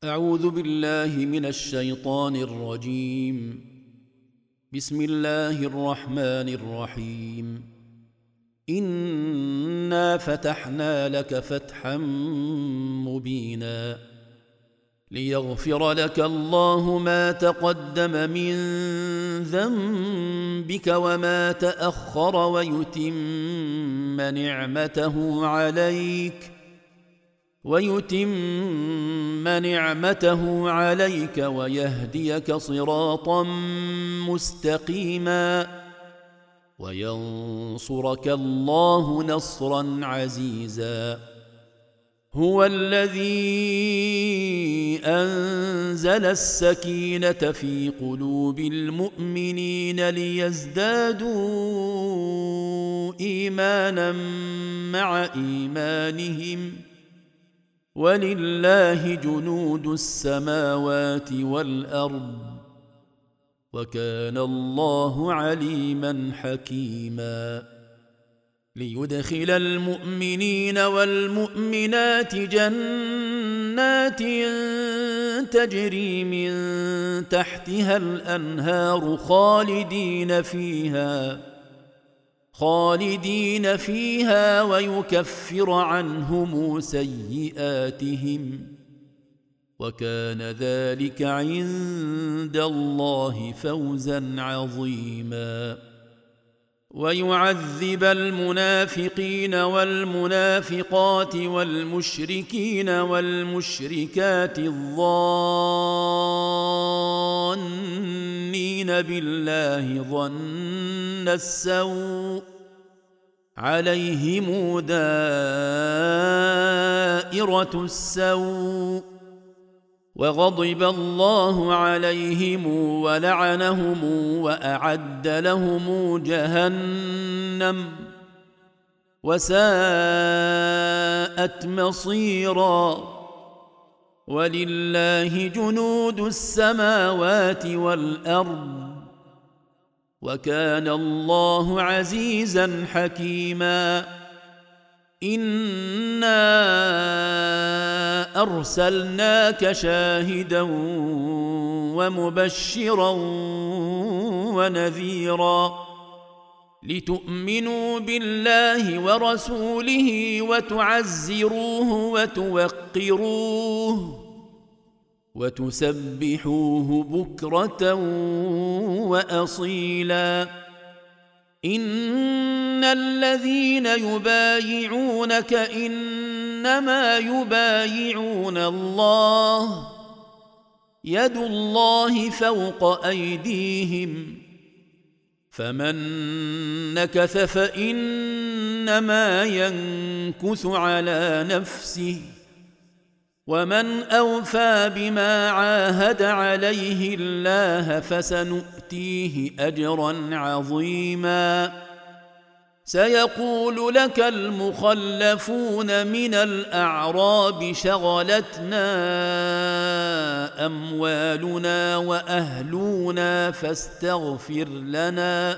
أعوذ بالله من الشيطان الرجيم. بسم الله الرحمن الرحيم. إنا فتحنا لك فتحا مبينا ليغفر لك الله ما تقدم من ذنبك وما تأخر ويتم نعمته عليك ويهديك صراطا مستقيما وينصرك الله نصرا عزيزا. هو الذي أنزل السكينة في قلوب المؤمنين ليزدادوا إيمانا مع إيمانهم ولله جنود السماوات والأرض وكان الله عليما حكيما. ليدخل المؤمنين والمؤمنات جنات تجري من تحتها الأنهار خالدين فيها ويكفر عنهم سيئاتهم وكان ذلك عند الله فوزا عظيما. ويعذب المنافقين والمنافقات والمشركين والمشركات الظانين بالله ظن السوء عليهم دائرة السوء وغضب الله عليهم ولعنهم وأعد لهم جهنم وساءت مصيرا. ولله جنود السماوات والأرض وكان الله عزيزا حكيما. إنا أرسلناك شاهدا ومبشرا ونذيرا لتؤمنوا بالله ورسوله وتعزروه وتوقروه وتسبحوه بكرة وأصيلا. إن الذين يبايعونك إنما يبايعون الله يد الله فوق أيديهم فمن نكث فإنما ينكث على نفسه ومن أوفى بما عاهد عليه الله فسنؤتيه أجرا عظيما. سيقول لك المخلفون من الأعراب شغلتنا أموالنا وأهلنا فاستغفر لنا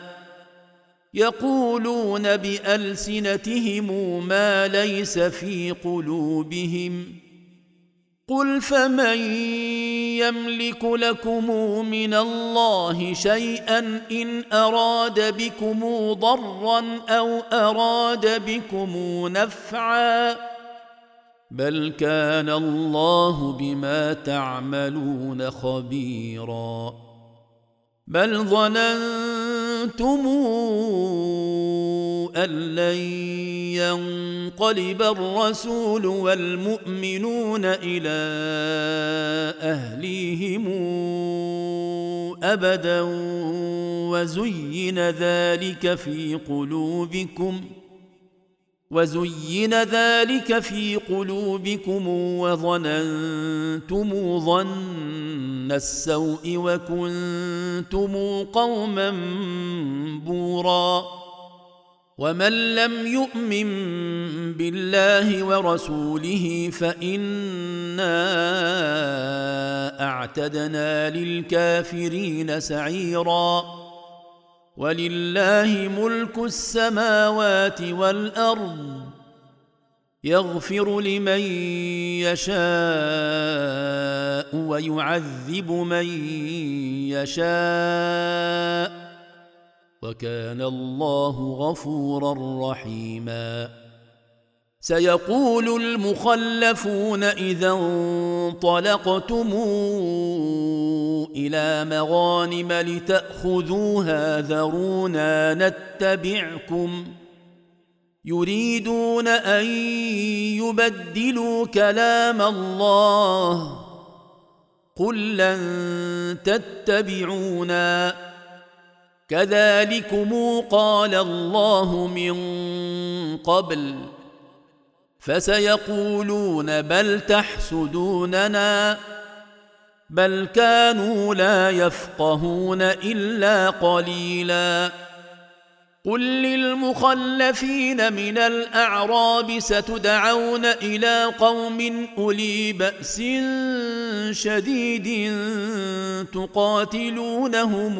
يقولون بألسنتهم ما ليس في قلوبهم قل فمن يملك لكم من الله شيئا إن أراد بكم ضرا أو أراد بكم نفعا بل كان الله بما تعملون خبيرا. بل ظننتم أن لن ينقلب الرسول والمؤمنون إلى أهليهم أبدا وزين ذلك في قلوبكم وظننتم ظن السوء وكنتم قوما بورا. ومن لم يؤمن بالله ورسوله فإنا أعتدنا للكافرين سعيرا. ولله ملك السماوات والأرض يغفر لمن يشاء ويعذب من يشاء وكان الله غفورا رحيما سيقول المخلفون إذا انطلقتم إلى مغانم لتأخذوها ذرونا نتبعكم يريدون أن يبدلوا كلام الله قل لن تتبعونا كذلكم قال الله من قبل فسيقولون بل تحسدوننا بل كانوا لا يفقهون إلا قليلا قل للمخلفين من الأعراب ستدعون إلى قوم أولي بأس شديد تقاتلونهم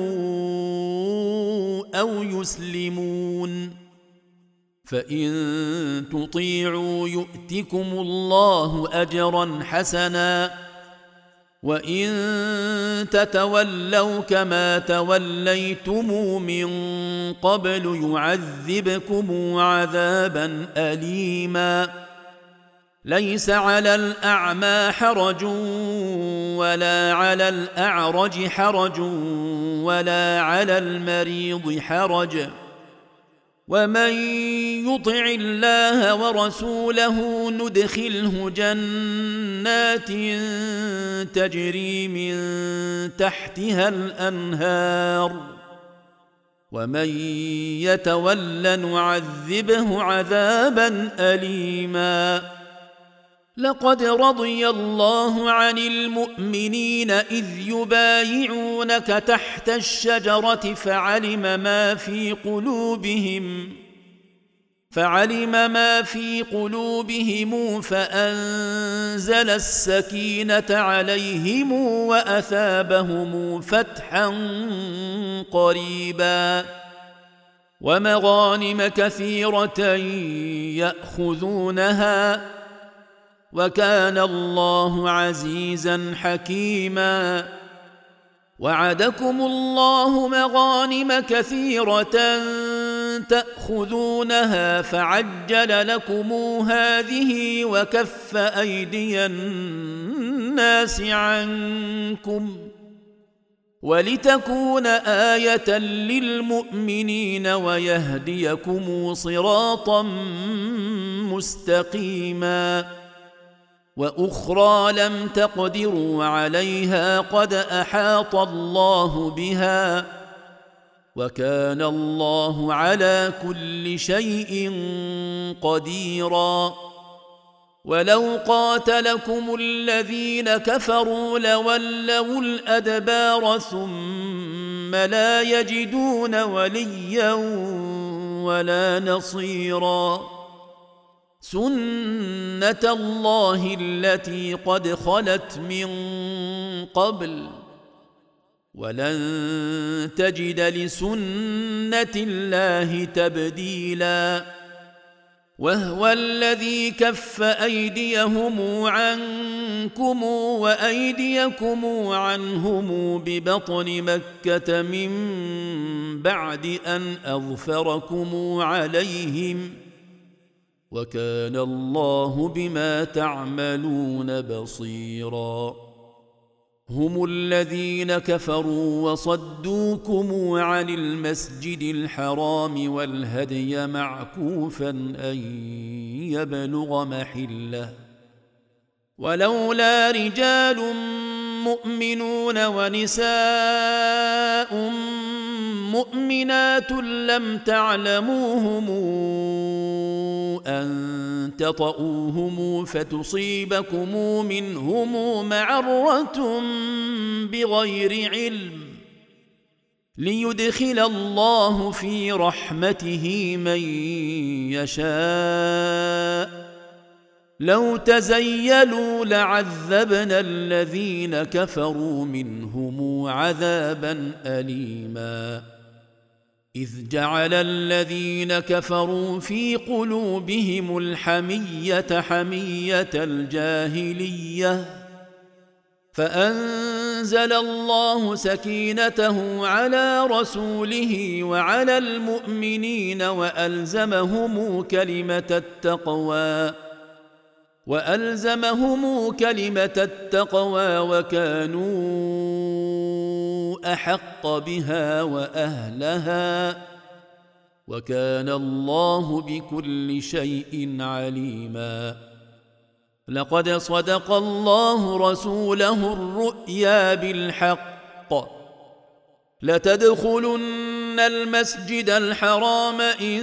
أو يسلمون فإن تطيعوا يؤتكم الله أجرا حسنا وإن تتولوا كما توليتم من قبل يعذبكم عذابا أليما ليس على الأعمى حرج ولا على الأعرج حرج ولا على المريض حرج ومن يطع الله ورسوله ندخله جنات تجري من تحتها الأنهار ومن يتول نعذبه عذابا أليما لقد رضي الله عن المؤمنين إذ يبايعونك تحت الشجرة فعلم ما في قلوبهم فأنزل السكينة عليهم وأثابهم فتحا قريبا ومغانم كثيرة يأخذونها وكان الله عزيزا حكيما وعدكم الله مغانم كثيرة تأخذونها فعجل لكم هذه وكف أيدي الناس عنكم ولتكون آية للمؤمنين ويهديكم صراطا مستقيما وأخرى لم تقدروا عليها قد أحاط الله بها وكان الله على كل شيء قديرا ولو قاتلكم الذين كفروا لولوا الأدبار ثم لا يجدون وليا ولا نصيرا سنة الله التي قد خلت من قبل ولن تجد لسنة الله تبديلا وهو الذي كف أيديهم عنكم وأيديكم عنهم ببطن مكة من بعد أن أظفركم عليهم وكان الله بما تعملون بصيرا هم الذين كفروا وصدوكم عن المسجد الحرام والهدي معكوفا أن يبلغ محله ولولا رجال مؤمنون ونساء مؤمنات لم تعلموهم أن تطؤوهم فتصيبكم منهم معرة بغير علم ليدخل الله في رحمته من يشاء لو تزيلوا لعذبنا الذين كفروا منهم عذابا أليما إذ جعل الذين كفروا في قلوبهم الحمية حمية الجاهلية فأنزل الله سكينته على رسوله وعلى المؤمنين وألزمهم كلمة التقوى وكانوا أحق بها وأهلها وكان الله بكل شيء عليما. لقد صدق الله رسوله الرؤيا بالحق لتدخلن المسجد الحرام إن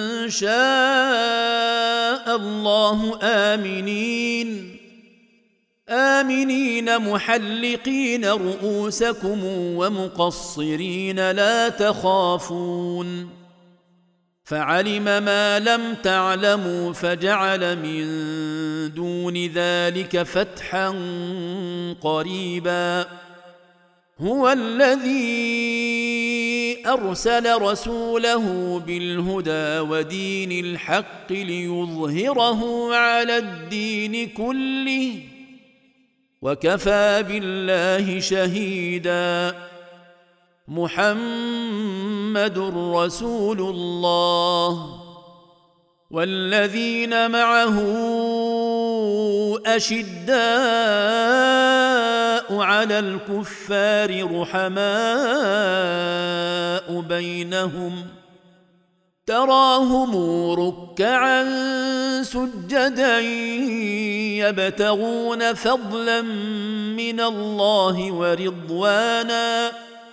شاء الله آمنين محلقين رؤوسكم ومقصرين لا تخافون فعلم ما لم تعلموا فجعل من دون ذلك فتحا قريبا. هو الذي أرسل رسوله بالهدى ودين الحق ليظهره على الدين كله وكفى بالله شهيدا. محمد رسول الله والذين معه أشداء على الكفار رحماء بينهم تراهم ركعا سجدا يبتغون فضلا من الله ورضوانا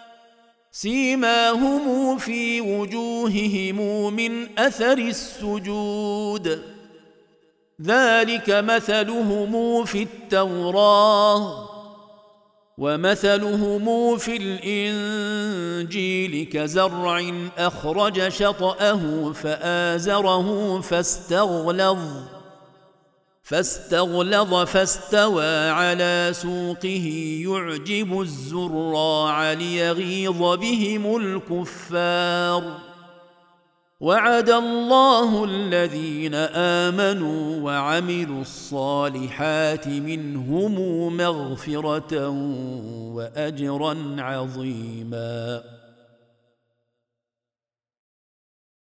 سيماهم في وجوههم من أثر السجود ذلك مثلهم في التوراة ومثلهم في الإنجيل كزرع أخرج شطأه فآزره فاستغلظ فاستوى على سوقه يعجب الزراع ليغيظ بهم الكفار. وعد الله الذين آمنوا وعملوا الصالحات منهم مغفرة وأجرا عظيما.